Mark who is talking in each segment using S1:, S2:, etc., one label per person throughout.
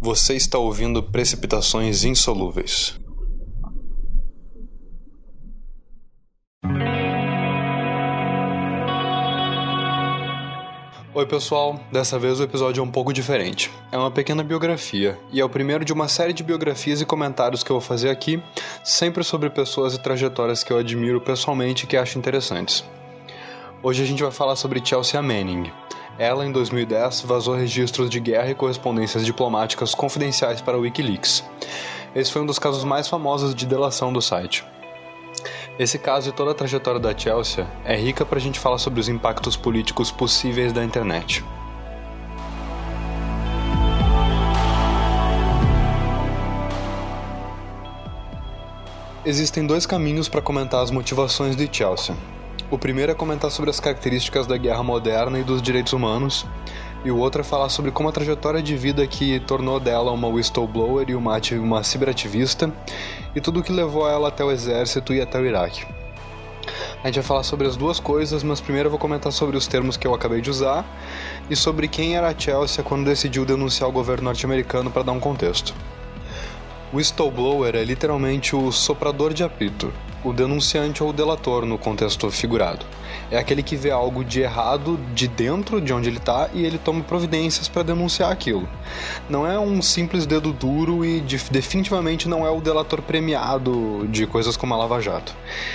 S1: Você está ouvindo Precipitações Insolúveis. Oi pessoal, dessa vez o episódio é um pouco diferente. É uma pequena biografia, e é o primeiro de uma série de biografias e comentários que eu vou fazer aqui, sempre sobre pessoas e trajetórias que eu admiro pessoalmente e que acho interessantes. Hoje a gente vai falar sobre Chelsea Manning. Ela, em 2010, vazou registros de guerra e correspondências diplomáticas confidenciais para o Wikileaks. Esse foi um dos casos mais famosos de delação do site. Esse caso e toda a trajetória da Chelsea é rica para a gente falar sobre os impactos políticos possíveis da internet. Existem dois caminhos para comentar as motivações de Chelsea. O primeiro é comentar sobre as características da guerra moderna e dos direitos humanos, e o outro é falar sobre como a trajetória de vida que tornou dela uma whistleblower e uma ciberativista, e tudo o que levou ela até o exército e até o Iraque. A gente vai falar sobre as duas coisas, mas primeiro eu vou comentar sobre os termos que eu acabei de usar, e sobre quem era a Chelsea quando decidiu denunciar o governo norte-americano para dar um contexto. Whistleblower é literalmente o soprador de apito, o denunciante ou o delator no contexto figurado. É aquele que vê algo de errado de dentro de onde ele está e ele toma providências para denunciar aquilo. Não é um simples dedo duro e definitivamente não é o delator premiado de coisas como a Lava Jato.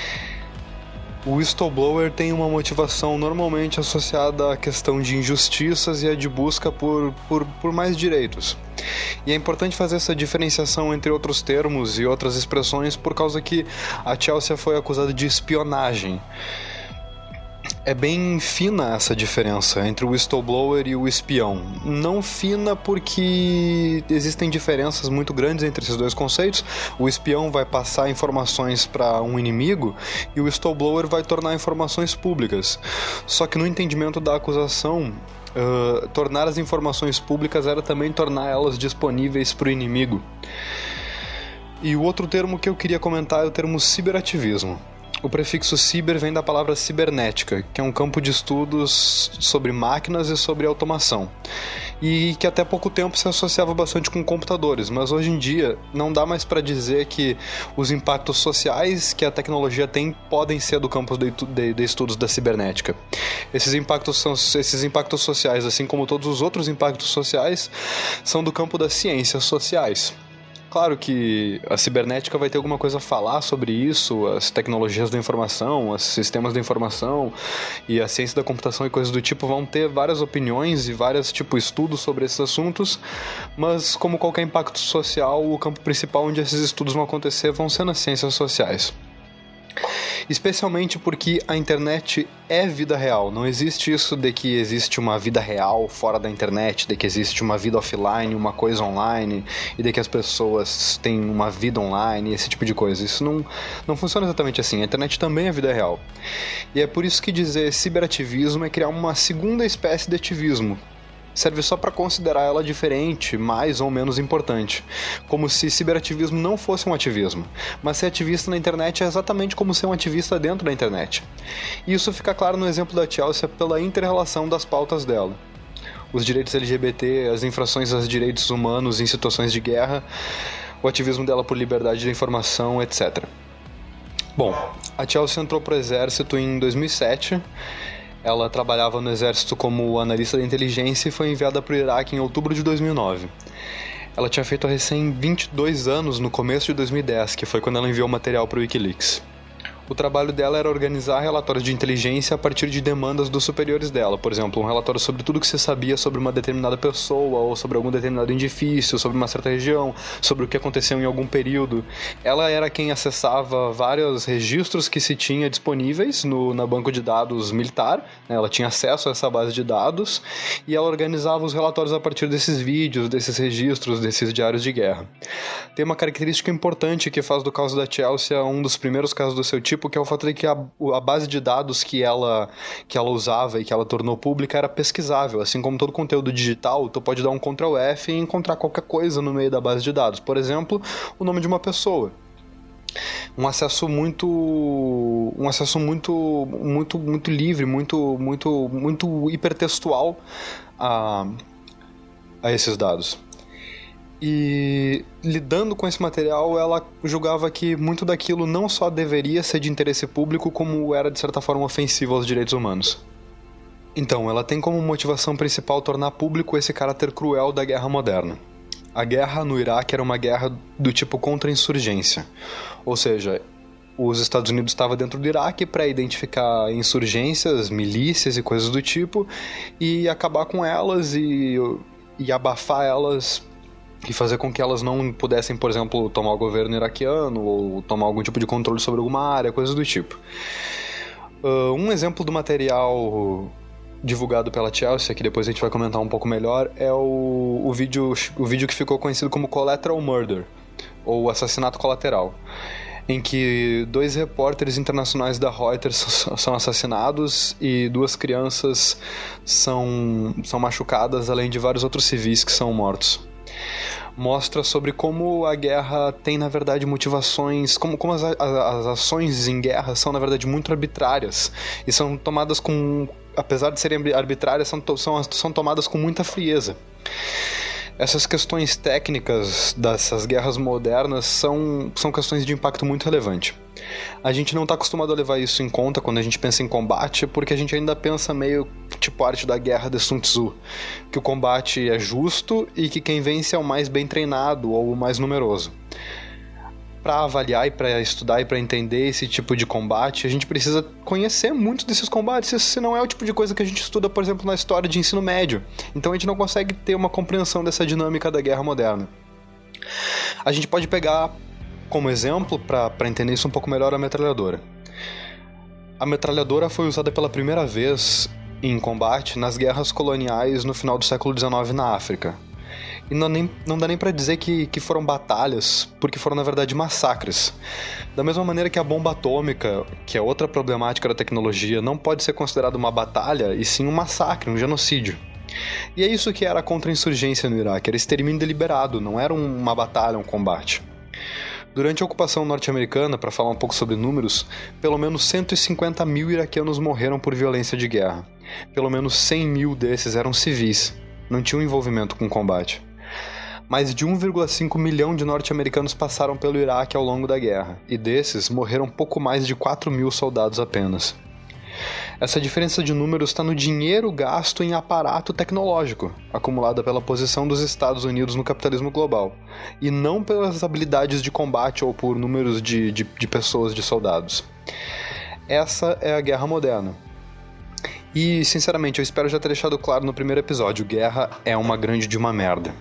S1: O whistleblower tem uma motivação normalmente associada à questão de injustiças e a de busca por mais direitos. E é importante fazer essa diferenciação entre outros termos e outras expressões por causa que a Chelsea foi acusada de espionagem. É bem fina essa diferença entre o whistleblower e o espião. Não fina porque existem diferenças muito grandes entre esses dois conceitos. O espião vai passar informações para um inimigo e o whistleblower vai tornar informações públicas. Só que no entendimento da acusação, tornar as informações públicas era também tornar elas disponíveis para o inimigo. E o outro termo que eu queria comentar é o termo ciberativismo. O prefixo ciber vem da palavra cibernética, que é um campo de estudos sobre máquinas e sobre automação, e que até pouco tempo se associava bastante com computadores, mas hoje em dia não dá mais para dizer que os impactos sociais que a tecnologia tem podem ser do campo de estudos da cibernética. Esses impactos sociais, assim como todos os outros impactos sociais, são do campo das ciências sociais. Claro que a cibernética vai ter alguma coisa a falar sobre isso, as tecnologias da informação, os sistemas da informação e a ciência da computação e coisas do tipo vão ter várias opiniões e vários estudos sobre esses assuntos, mas como qualquer impacto social, o campo principal onde esses estudos vão acontecer vão ser nas ciências sociais. Especialmente porque a internet é vida real. Não existe isso de que existe uma vida real fora da internet, de que existe uma vida offline, uma coisa online, e de que as pessoas têm uma vida online, esse tipo de coisa. Isso não funciona exatamente assim. A internet também é vida real. E é por isso que dizer ciberativismo é criar uma segunda espécie de ativismo. Serve só para considerar ela diferente, mais ou menos importante. Como se ciberativismo não fosse um ativismo. Mas ser ativista na internet é exatamente como ser um ativista dentro da internet. E isso fica claro no exemplo da Chelsea pela inter-relação das pautas dela. Os direitos LGBT, as infrações aos direitos humanos em situações de guerra, o ativismo dela por liberdade de informação, etc. Bom, a Chelsea entrou para o exército em 2007. Ela trabalhava no exército como analista de inteligência e foi enviada para o Iraque em outubro de 2009. Ela tinha feito recém 22 anos no começo de 2010, que foi quando ela enviou material para o Wikileaks. O trabalho dela era organizar relatórios de inteligência a partir de demandas dos superiores dela. Por exemplo, um relatório sobre tudo que se sabia sobre uma determinada pessoa, ou sobre algum determinado edifício, sobre uma certa região, sobre o que aconteceu em algum período. Ela era quem acessava vários registros que se tinha disponíveis na banco de dados militar, né? Ela tinha acesso a essa base de dados, e ela organizava os relatórios a partir desses vídeos, desses registros, desses diários de guerra. Tem uma característica importante que faz do caso da Chelsea um dos primeiros casos do seu tipo, que é o fato de que a base de dados que ela usava e que ela tornou pública era pesquisável. Assim como todo conteúdo digital, tu pode dar um Ctrl F e encontrar qualquer coisa no meio da base de dados. Por exemplo, o nome de uma pessoa. Um acesso muito livre, muito hipertextual a esses dados. E lidando com esse material, ela julgava que muito daquilo não só deveria ser de interesse público, como era de certa forma ofensivo aos direitos humanos. Então, ela tem como motivação principal tornar público esse caráter cruel da guerra moderna. A guerra no Iraque era uma guerra do tipo contra-insurgência, ou seja, os Estados Unidos estavam dentro do Iraque para identificar insurgências, milícias e coisas do tipo, e acabar com elas e abafar elas e fazer com que elas não pudessem, por exemplo, tomar o governo iraquiano ou tomar algum tipo de controle sobre alguma área, coisas do tipo. Um exemplo do material divulgado pela Chelsea, que depois a gente vai comentar um pouco melhor, é o vídeo que ficou conhecido como Collateral Murder, ou Assassinato Colateral, em que 2 repórteres internacionais da Reuters são assassinados e 2 crianças são machucadas, além de vários outros civis que são mortos. Mostra sobre como a guerra tem, na verdade, motivações, como as ações em guerra são, na verdade, muito arbitrárias e são tomadas com, apesar de serem arbitrárias, são tomadas com muita frieza. Essas questões técnicas dessas guerras modernas são questões de impacto muito relevante. A gente não está acostumado a levar isso em conta quando a gente pensa em combate, porque a gente ainda pensa meio tipo a arte da guerra de Sun Tzu, que o combate é justo e que quem vence é o mais bem treinado ou o mais numeroso. Para avaliar e para estudar e para entender esse tipo de combate, a gente precisa conhecer muito desses combates. Isso não é o tipo de coisa que a gente estuda, por exemplo, na história de ensino médio. Então a gente não consegue ter uma compreensão dessa dinâmica da guerra moderna. A gente pode pegar como exemplo, para entender isso um pouco melhor, a metralhadora. A metralhadora foi usada pela primeira vez em combate nas guerras coloniais no final do século XIX na África. E não dá nem para dizer que foram batalhas, porque foram, na verdade, massacres. Da mesma maneira que a bomba atômica, que é outra problemática da tecnologia, não pode ser considerada uma batalha, e sim um massacre, um genocídio. E é isso que era a contra-insurgência no Iraque, era extermínio deliberado, não era uma batalha, um combate. Durante a ocupação norte-americana, para falar um pouco sobre números, pelo menos 150 mil iraquianos morreram por violência de guerra. Pelo menos 100 mil desses eram civis, não tinham envolvimento com combate. Mais de 1,5 milhão de norte-americanos passaram pelo Iraque ao longo da guerra, e desses morreram pouco mais de 4 mil soldados apenas. Essa diferença de números está no dinheiro gasto em aparato tecnológico, acumulada pela posição dos Estados Unidos no capitalismo global, e não pelas habilidades de combate ou por números de pessoas, de soldados. Essa é a guerra moderna. E, sinceramente, eu espero já ter deixado claro no primeiro episódio, guerra é uma grande de uma merda.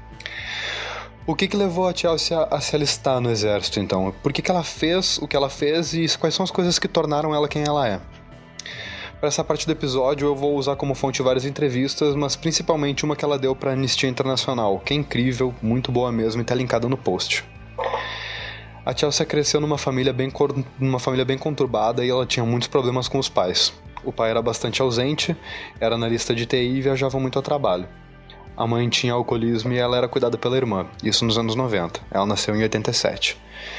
S1: O que levou a Chelsea a se alistar no exército, então? Por que ela fez o que ela fez e quais são as coisas que tornaram ela quem ela é? Para essa parte do episódio eu vou usar como fonte várias entrevistas, mas principalmente uma que ela deu para a Anistia Internacional, que é incrível, muito boa mesmo e está linkada no post. A Chelsea cresceu numa família bem conturbada e ela tinha muitos problemas com os pais. O pai era bastante ausente, era analista de TI e viajava muito ao trabalho. A mãe tinha alcoolismo e ela era cuidada pela irmã, isso nos anos 90. Ela nasceu em 87.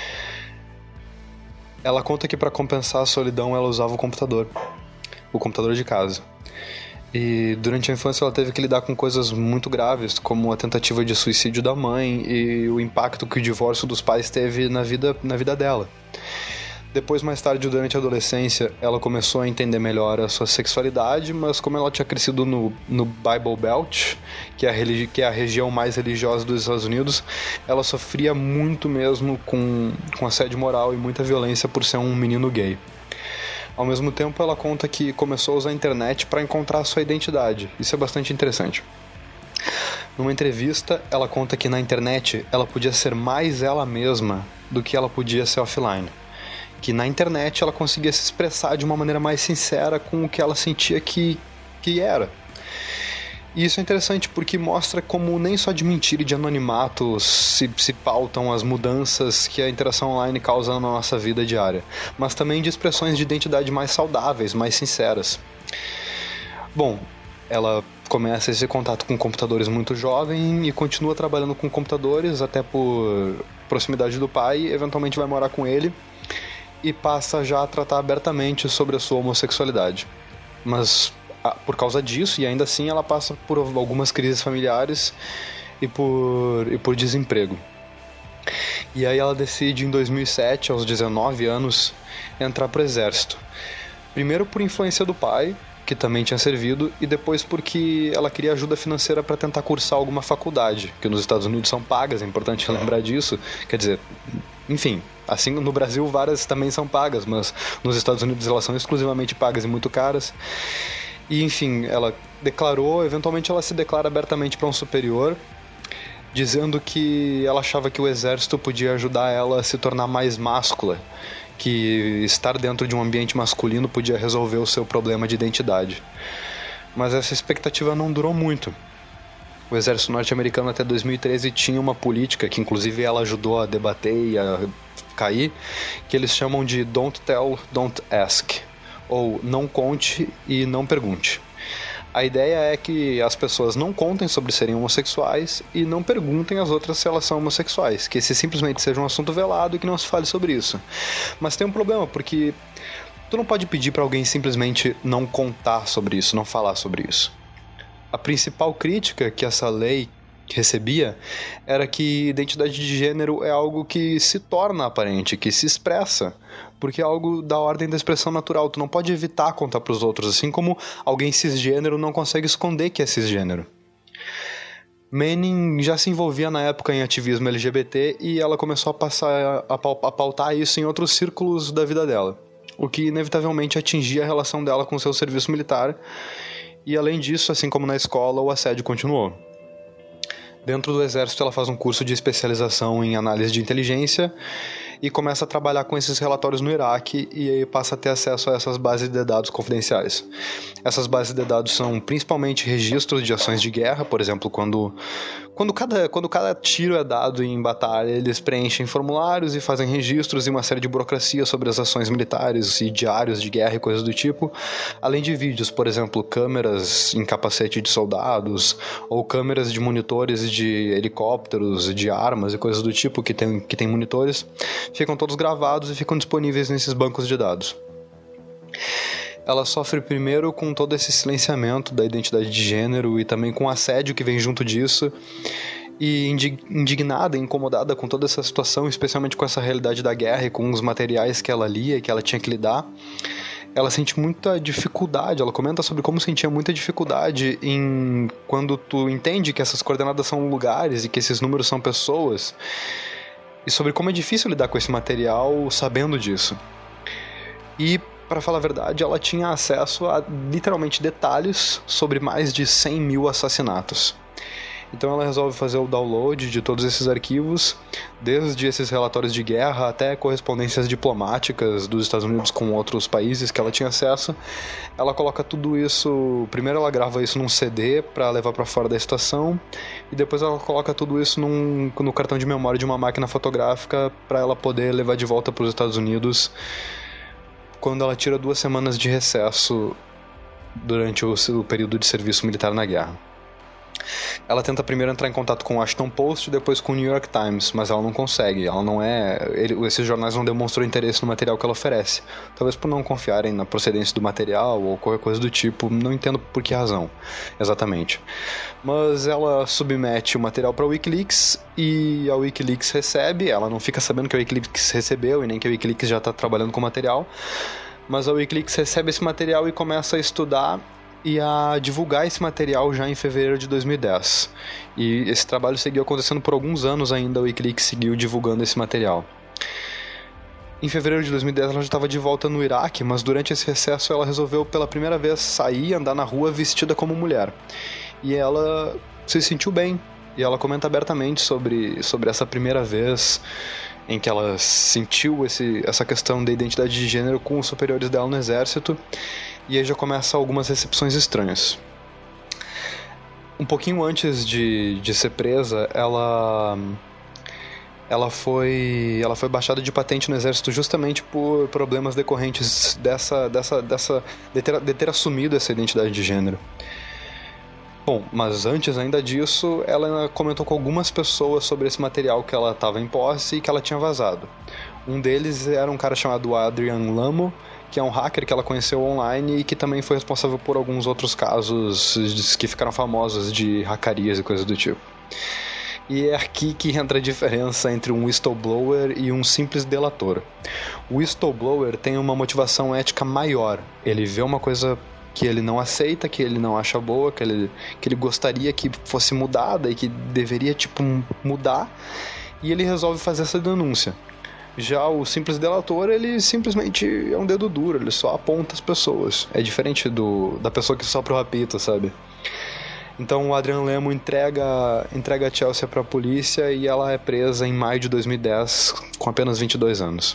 S1: Ela conta que para compensar a solidão ela usava o computador de casa. E durante a infância ela teve que lidar com coisas muito graves, como a tentativa de suicídio da mãe e o impacto que o divórcio dos pais teve na vida dela. Depois, mais tarde, durante a adolescência, ela começou a entender melhor a sua sexualidade, mas como ela tinha crescido no Bible Belt, que é a região mais religiosa dos Estados Unidos, ela sofria muito mesmo com assédio moral e muita violência por ser um menino gay. Ao mesmo tempo, ela conta que começou a usar a internet para encontrar a sua identidade. Isso é bastante interessante. Numa entrevista, ela conta que na internet ela podia ser mais ela mesma do que ela podia ser offline. Que na internet ela conseguia se expressar de uma maneira mais sincera com o que ela sentia que era. E isso é interessante porque mostra como nem só de mentira e de anonimato se pautam as mudanças que a interação online causa na nossa vida diária, mas também de expressões de identidade mais saudáveis, mais sinceras. Bom, ela começa esse contato com computadores muito jovem e continua trabalhando com computadores até por proximidade do pai, eventualmente vai morar com ele e passa já a tratar abertamente sobre a sua homossexualidade. Mas por causa disso, e ainda assim ela passa por algumas crises familiares por desemprego. E aí ela decide, em 2007, aos 19 anos, entrar pro exército. Primeiro por influência do pai, que também tinha servido, e depois porque ela queria ajuda financeira para tentar cursar alguma faculdade, que nos Estados Unidos são pagas, é importante lembrar disso. Quer dizer, enfim, assim no Brasil várias também são pagas, mas nos Estados Unidos elas são exclusivamente pagas e muito caras. E enfim, ela declarou, eventualmente ela se declara abertamente para um superior, dizendo que ela achava que o exército podia ajudar ela a se tornar mais máscula, que estar dentro de um ambiente masculino podia resolver o seu problema de identidade. Mas essa expectativa não durou muito. O exército norte-americano até 2013 tinha uma política, que inclusive ela ajudou a debater e a cair, que eles chamam de Don't Tell, Don't Ask, ou não conte e não pergunte. A ideia é que as pessoas não contem sobre serem homossexuais e não perguntem às outras se elas são homossexuais, que esse simplesmente seja um assunto velado e que não se fale sobre isso. Mas tem um problema, porque tu não pode pedir para alguém simplesmente não contar sobre isso, não falar sobre isso. A principal crítica que essa lei recebia era que identidade de gênero é algo que se torna aparente, que se expressa, porque é algo da ordem da expressão natural. Tu não pode evitar contar para os outros, assim como alguém cisgênero não consegue esconder que é cisgênero. Manning já se envolvia na época em ativismo LGBT e ela começou a passar a pautar isso em outros círculos da vida dela, o que inevitavelmente atingia a relação dela com o seu serviço militar. E além disso, assim como na escola, o assédio continuou. Dentro do exército, ela faz um curso de especialização em análise de inteligência e começa a trabalhar com esses relatórios no Iraque e aí passa a ter acesso a essas bases de dados confidenciais. Essas bases de dados são principalmente registros de ações de guerra, por exemplo, quando cada tiro é dado em batalha, eles preenchem formulários e fazem registros e uma série de burocracia sobre as ações militares e diários de guerra e coisas do tipo, além de vídeos, por exemplo, câmeras em capacete de soldados ou câmeras de monitores de helicópteros, de armas e coisas do tipo que tem monitores, ficam todos gravados e ficam disponíveis nesses bancos de dados. Ela sofre primeiro com todo esse silenciamento da identidade de gênero e também com o assédio que vem junto disso, e indignada e incomodada com toda essa situação, especialmente com essa realidade da guerra e com os materiais que ela lia e que ela tinha que lidar, ela sente muita dificuldade, ela comenta sobre como sentia muita dificuldade quando tu entende que essas coordenadas são lugares e que esses números são pessoas, e sobre como é difícil lidar com esse material sabendo disso. E, para falar a verdade, ela tinha acesso a literalmente detalhes sobre mais de 100 mil assassinatos. Então ela resolve fazer o download de todos esses arquivos, desde esses relatórios de guerra até correspondências diplomáticas dos Estados Unidos com outros países que ela tinha acesso. Ela coloca tudo isso, primeiro ela grava isso num CD para levar para fora da estação, e depois ela coloca tudo isso no cartão de memória de uma máquina fotográfica para ela poder levar de volta para os Estados Unidos quando ela tira 2 semanas de recesso durante o período de serviço militar na guerra. Ela tenta primeiro entrar em contato com o Washington Post e depois com o New York Times, mas ela não consegue. Esses jornais não demonstram interesse no material que ela oferece. Talvez por não confiarem na procedência do material ou qualquer coisa do tipo, não entendo por que razão, exatamente. Mas ela submete o material para a Wikileaks e a Wikileaks recebe. Ela não fica sabendo que a Wikileaks recebeu e nem que a Wikileaks já está trabalhando com o material, mas a Wikileaks recebe esse material e começa a estudar e a divulgar esse material já em fevereiro de 2010. E esse trabalho seguiu acontecendo por alguns anos ainda, a Wikileaks seguiu divulgando esse material. Em fevereiro de 2010 ela já estava de volta no Iraque, mas durante esse recesso ela resolveu pela primeira vez sair e andar na rua vestida como mulher. E ela se sentiu bem, e ela comenta abertamente sobre essa primeira vez em que ela sentiu essa questão da identidade de gênero com os superiores dela no exército. E aí já começa algumas recepções estranhas. Um pouquinho antes de ser presa, ela foi baixada de patente no exército justamente por problemas decorrentes de ter assumido essa identidade de gênero. Bom, mas antes ainda disso, ela comentou com algumas pessoas sobre esse material que ela estava em posse e que ela tinha vazado. Um deles era um cara chamado Adrian Lamo, que é um hacker que ela conheceu online e que também foi responsável por alguns outros casos que ficaram famosos de hackarias e coisas do tipo. E é aqui que entra a diferença entre um whistleblower e um simples delator. O whistleblower tem uma motivação ética maior. Ele vê uma coisa que ele não aceita, que ele não acha boa, que ele gostaria que fosse mudada e que deveria, mudar, e ele resolve fazer essa denúncia. Já o simples delator, ele simplesmente é um dedo duro, ele só aponta as pessoas. É diferente da pessoa que sopra o apito, sabe? Então o Adrian Lemo entrega a Chelsea para a polícia e ela é presa em maio de 2010 com apenas 22 anos.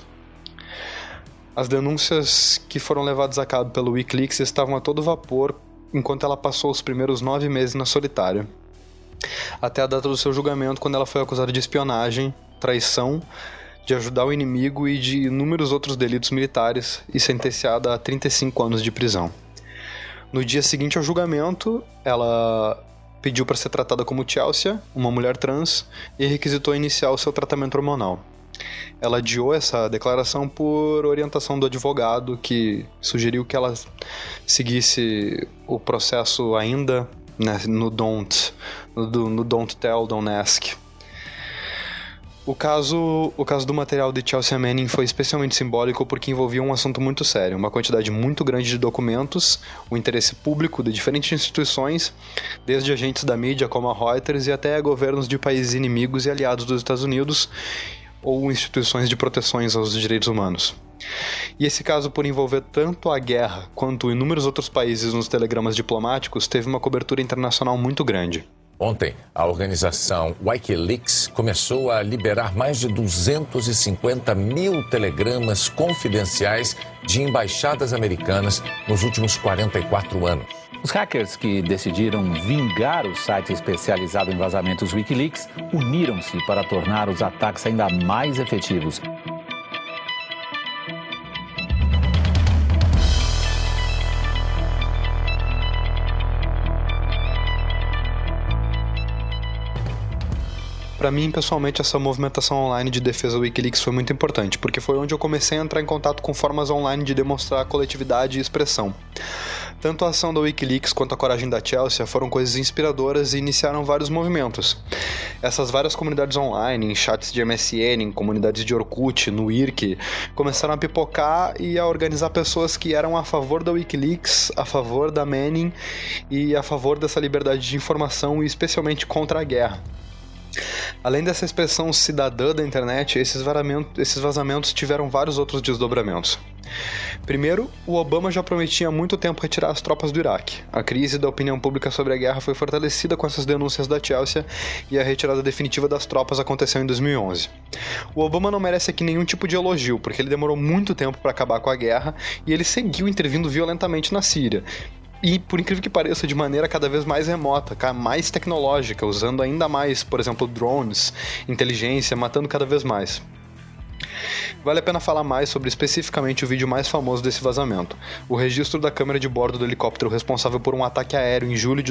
S1: As denúncias que foram levadas a cabo pelo Wikileaks estavam a todo vapor enquanto ela passou os primeiros 9 meses na solitária, até a data do seu julgamento, quando ela foi acusada de espionagem, traição, de ajudar o inimigo e de inúmeros outros delitos militares e sentenciada a 35 anos de prisão. No dia seguinte ao julgamento, ela pediu para ser tratada como Chelsea, uma mulher trans, e requisitou iniciar o seu tratamento hormonal. Ela adiou essa declaração por orientação do advogado, que sugeriu que ela seguisse o processo ainda, né, no Don't Tell, Don't Ask. O caso do material de Chelsea Manning foi especialmente simbólico porque envolvia um assunto muito sério, uma quantidade muito grande de documentos, o interesse público de diferentes instituições, desde agentes da mídia como a Reuters e até governos de países inimigos e aliados dos Estados Unidos, ou instituições de proteções aos direitos humanos. E esse caso, por envolver tanto a guerra quanto inúmeros outros países nos telegramas diplomáticos, teve uma cobertura internacional muito grande.
S2: Ontem, a organização Wikileaks começou a liberar mais de 250 mil telegramas confidenciais de embaixadas americanas nos últimos 44 anos.
S3: Os hackers que decidiram vingar o site especializado em vazamentos Wikileaks uniram-se para tornar os ataques ainda mais efetivos.
S1: Para mim, pessoalmente, essa movimentação online de defesa do Wikileaks foi muito importante, porque foi onde eu comecei a entrar em contato com formas online de demonstrar coletividade e expressão. Tanto a ação da Wikileaks quanto a coragem da Chelsea foram coisas inspiradoras e iniciaram vários movimentos. Essas várias comunidades online, em chats de MSN, em comunidades de Orkut, no IRC, começaram a pipocar e a organizar pessoas que eram a favor da Wikileaks, a favor da Manning e a favor dessa liberdade de informação e especialmente contra a guerra. Além dessa expressão cidadã da internet, esses vazamentos tiveram vários outros desdobramentos. Primeiro, o Obama já prometia há muito tempo retirar as tropas do Iraque. A crise da opinião pública sobre a guerra foi fortalecida com essas denúncias da Chelsea e a retirada definitiva das tropas aconteceu em 2011. O Obama não merece aqui nenhum tipo de elogio, porque ele demorou muito tempo para acabar com a guerra e ele seguiu intervindo violentamente na Síria. E, por incrível que pareça, de maneira cada vez mais remota, mais tecnológica, usando ainda mais, por exemplo, drones, inteligência, matando cada vez mais. Vale a pena falar mais sobre especificamente o vídeo mais famoso desse vazamento, o registro da câmera de bordo do helicóptero responsável por um ataque aéreo em julho de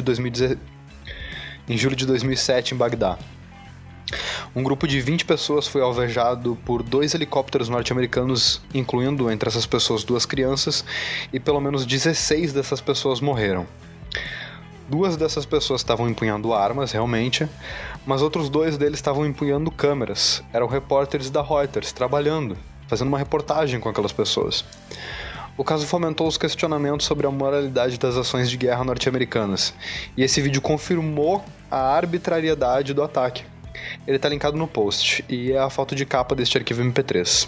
S1: 2007 em Bagdá. Um grupo de 20 pessoas foi alvejado por 2 helicópteros norte-americanos, incluindo entre essas pessoas 2 crianças, e pelo menos 16 dessas pessoas morreram. 2 dessas pessoas estavam empunhando armas, realmente, mas outros 2 deles estavam empunhando câmeras. Eram repórteres da Reuters, trabalhando, fazendo uma reportagem com aquelas pessoas. O caso fomentou os questionamentos sobre a moralidade das ações de guerra norte-americanas, e esse vídeo confirmou a arbitrariedade do ataque. Ele está linkado no post, e é a foto de capa deste arquivo MP3.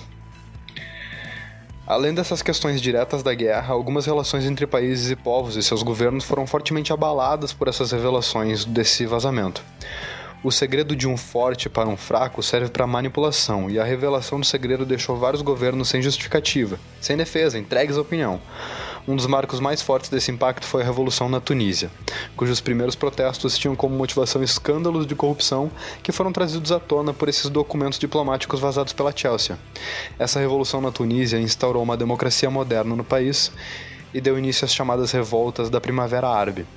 S1: Além dessas questões diretas da guerra, algumas relações entre países e povos e seus governos foram fortemente abaladas por essas revelações desse vazamento. O segredo de um forte para um fraco serve para manipulação, e a revelação do segredo deixou vários governos sem justificativa, sem defesa, entregues à opinião. Um dos marcos mais fortes desse impacto foi a Revolução na Tunísia, cujos primeiros protestos tinham como motivação escândalos de corrupção que foram trazidos à tona por esses documentos diplomáticos vazados pela Chelsea. Essa Revolução na Tunísia instaurou uma democracia moderna no país e deu início às chamadas revoltas da Primavera Árabe.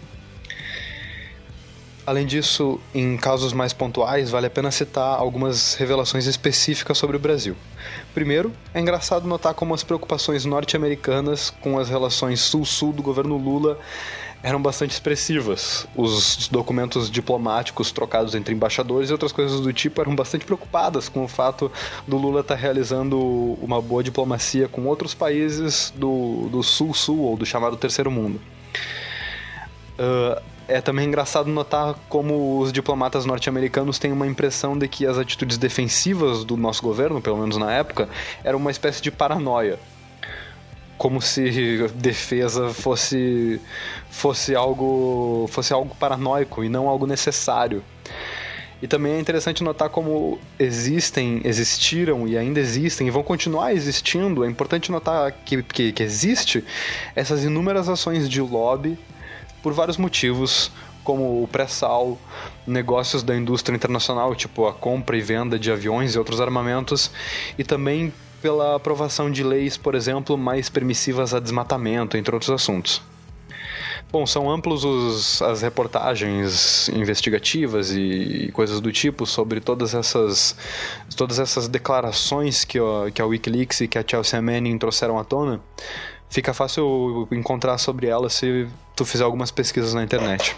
S1: Além disso, em casos mais pontuais, vale a pena citar algumas revelações específicas sobre o Brasil. Primeiro, é engraçado notar como as preocupações norte-americanas com as relações sul-sul do governo Lula eram bastante expressivas. Os documentos diplomáticos trocados entre embaixadores e outras coisas do tipo eram bastante preocupadas com o fato do Lula estar realizando uma boa diplomacia com outros países do Sul-Sul, ou do chamado Terceiro Mundo. É também engraçado notar como os diplomatas norte-americanos têm uma impressão de que as atitudes defensivas do nosso governo, pelo menos na época, eram uma espécie de paranoia. Como se defesa fosse algo paranoico e não algo necessário. E também é interessante notar como existiram e ainda existem e vão continuar existindo. É importante notar que existe essas inúmeras ações de lobby por vários motivos, como o pré-sal, negócios da indústria internacional, tipo a compra e venda de aviões e outros armamentos, e também pela aprovação de leis, por exemplo, mais permissivas a desmatamento, entre outros assuntos. Bom, são amplos as reportagens investigativas e coisas do tipo sobre todas essas declarações que a Wikileaks e que a Chelsea Manning trouxeram à tona. Fica fácil encontrar sobre elas se tu fizer algumas pesquisas na internet.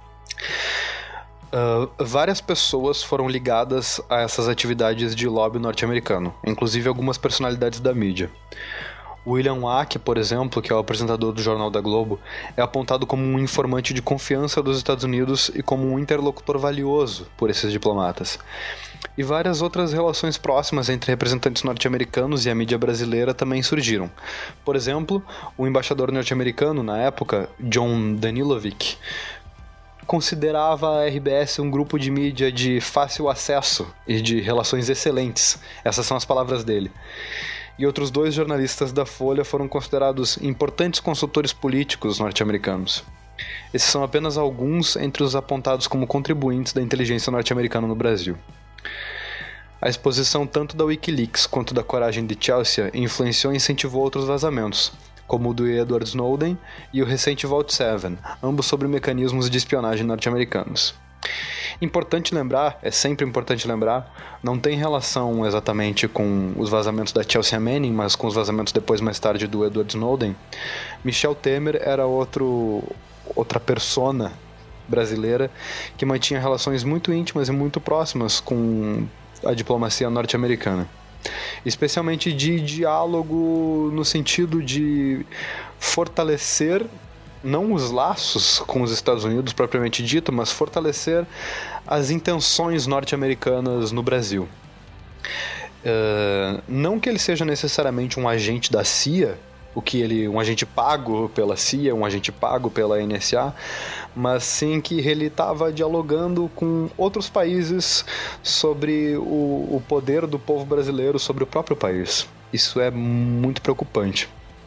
S1: Várias pessoas foram ligadas a essas atividades de lobby norte-americano, inclusive algumas personalidades da mídia. William Wack, por exemplo, que é o apresentador do Jornal da Globo, é apontado como um informante de confiança dos Estados Unidos e como um interlocutor valioso por esses diplomatas. E várias outras relações próximas entre representantes norte-americanos e a mídia brasileira também surgiram. Por exemplo, o embaixador norte-americano, na época, John Danilovic, considerava a RBS um grupo de mídia de fácil acesso e de relações excelentes. Essas são as palavras dele. E outros 2 jornalistas da Folha foram considerados importantes consultores políticos norte-americanos. Esses são apenas alguns entre os apontados como contribuintes da inteligência norte-americana no Brasil. A exposição tanto da Wikileaks quanto da coragem de Chelsea influenciou e incentivou outros vazamentos, como o do Edward Snowden e o recente Vault 7, ambos sobre mecanismos de espionagem norte-americanos. É sempre importante lembrar, não tem relação exatamente com os vazamentos da Chelsea Manning, mas com os vazamentos mais tarde do Edward Snowden. Michel Temer era outra persona brasileira que mantinha relações muito íntimas e muito próximas com a diplomacia norte-americana. Especialmente de diálogo no sentido de fortalecer não os laços com os Estados Unidos propriamente dito, mas fortalecer as intenções norte-americanas no Brasil. Não que ele seja necessariamente um agente da CIA, um agente pago pela CIA, um agente pago pela NSA, mas sim que ele estava dialogando com outros países sobre o poder do povo brasileiro sobre o próprio país. Isso é muito preocupante.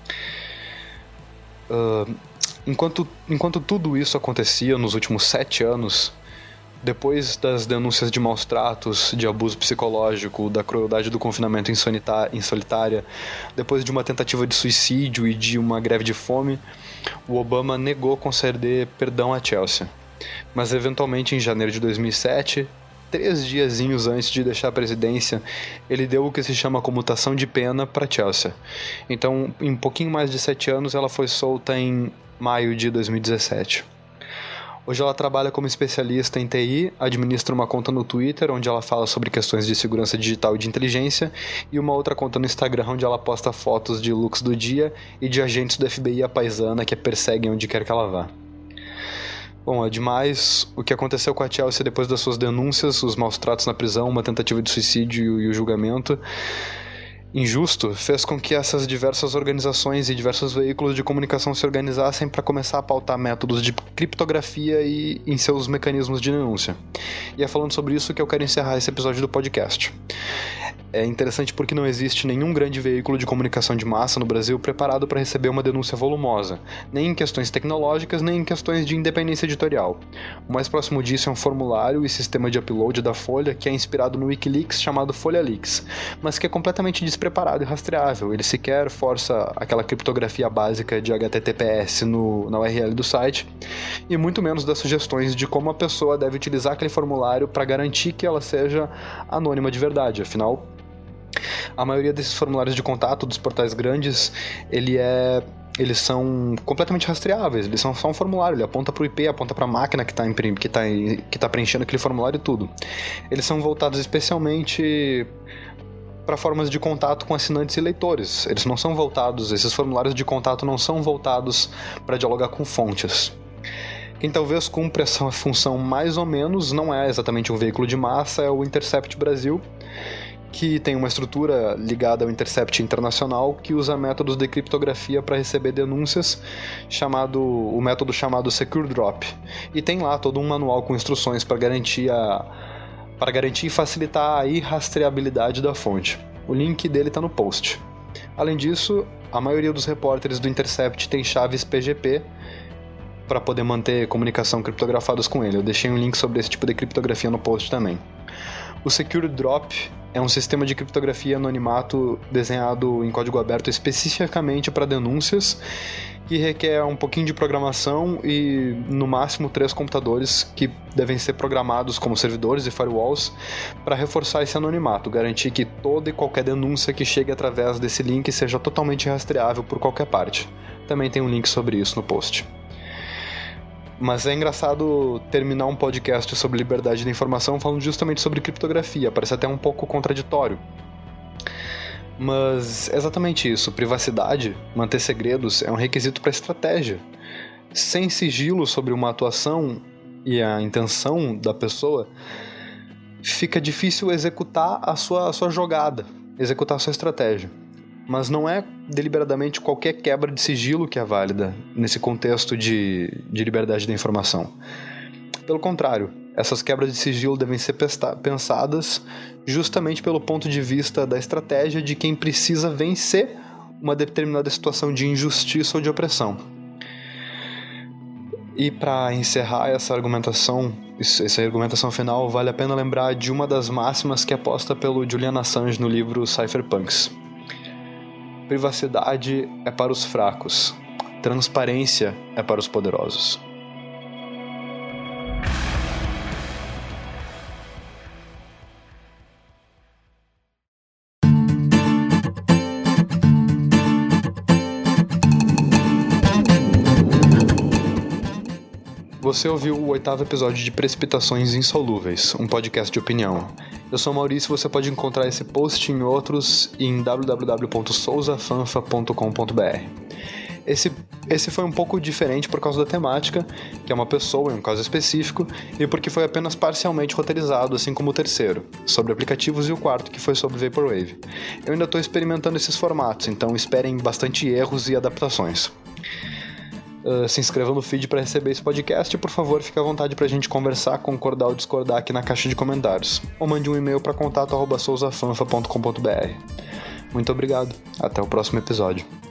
S1: Enquanto tudo isso acontecia nos últimos 7 anos, depois das denúncias de maus tratos, de abuso psicológico, da crueldade do confinamento insolitária, depois de uma tentativa de suicídio e de uma greve de fome, o Obama negou conceder perdão a Chelsea. Mas eventualmente em janeiro de 2007, 3 diazinhos antes de deixar a presidência, ele deu o que se chama comutação de pena para Chelsea. Então, em um pouquinho mais de 7 anos, ela foi solta em maio de 2017. Hoje ela trabalha como especialista em TI, administra uma conta no Twitter, onde ela fala sobre questões de segurança digital e de inteligência, e uma outra conta no Instagram, onde ela posta fotos de looks do dia e de agentes do FBI à paisana que a perseguem onde quer que ela vá. Bom, é demais o que aconteceu com a Chelsea depois das suas denúncias, os maus tratos na prisão, uma tentativa de suicídio e o julgamento injusto fez com que essas diversas organizações e diversos veículos de comunicação se organizassem para começar a pautar métodos de criptografia em seus mecanismos de denúncia. E é falando sobre isso que eu quero encerrar esse episódio do podcast. É interessante porque não existe nenhum grande veículo de comunicação de massa no Brasil preparado para receber uma denúncia volumosa, nem em questões tecnológicas, nem em questões de independência editorial. O mais próximo disso é um formulário e sistema de upload da Folha que é inspirado no Wikileaks chamado FolhaLeaks, mas que é completamente despreparado e rastreável. Ele sequer força aquela criptografia básica de HTTPS na URL do site, e muito menos dá sugestões de como a pessoa deve utilizar aquele formulário para garantir que ela seja anônima de verdade. Afinal, a maioria desses formulários de contato dos portais grandes, ele é eles são completamente rastreáveis, eles são só um formulário, ele aponta para o IP, aponta para a máquina que está preenchendo aquele formulário e tudo. Eles são voltados especialmente para formas de contato com assinantes e leitores. Eles não são voltados, esses formulários de contato não são voltados para dialogar com fontes. Quem talvez cumpra essa função mais ou menos, não é exatamente um veículo de massa, é o Intercept Brasil, que tem uma estrutura ligada ao Intercept Internacional que usa métodos de criptografia para receber denúncias, o método chamado Secure Drop. E tem lá todo um manual com instruções para garantir e facilitar a irrastreabilidade da fonte. O link dele está no post. Além disso, a maioria dos repórteres do Intercept tem chaves PGP para poder manter comunicação criptografadas com ele. Eu deixei um link sobre esse tipo de criptografia no post também. O Secure Drop é um sistema de criptografia anonimato desenhado em código aberto especificamente para denúncias, que requer um pouquinho de programação e, no máximo, 3 computadores que devem ser programados como servidores e firewalls para reforçar esse anonimato, garantir que toda e qualquer denúncia que chegue através desse link seja totalmente rastreável por qualquer parte. Também tem um link sobre isso no post. Mas é engraçado terminar um podcast sobre liberdade da informação falando justamente sobre criptografia, parece até um pouco contraditório. Mas é exatamente isso, privacidade, manter segredos, é um requisito para estratégia. Sem sigilo sobre uma atuação e a intenção da pessoa, fica difícil executar a sua jogada, executar a sua estratégia. Mas não é deliberadamente qualquer quebra de sigilo que é válida nesse contexto de liberdade da informação. Pelo contrário, essas quebras de sigilo devem ser pensadas justamente pelo ponto de vista da estratégia de quem precisa vencer uma determinada situação de injustiça ou de opressão. E para encerrar essa argumentação final, vale a pena lembrar de uma das máximas que é posta pelo Julian Assange no livro Cypherpunks. Privacidade é para os fracos, transparência é para os poderosos. Você ouviu o 8º episódio de Precipitações Insolúveis, um podcast de opinião. Eu sou o Maurício, você pode encontrar esse post e outros em www.souzafanfa.com.br. Esse foi um pouco diferente por causa da temática, que é uma pessoa em um caso específico, e porque foi apenas parcialmente roteirizado, assim como o terceiro, sobre aplicativos, e o quarto, que foi sobre Vaporwave. Eu ainda estou experimentando esses formatos, então esperem bastante erros e adaptações. Se inscreva no feed para receber esse podcast e, por favor, fique à vontade para a gente conversar, concordar ou discordar aqui na caixa de comentários. Ou mande um e-mail para contato@souzafanfa.com.br. Muito obrigado. Até o próximo episódio.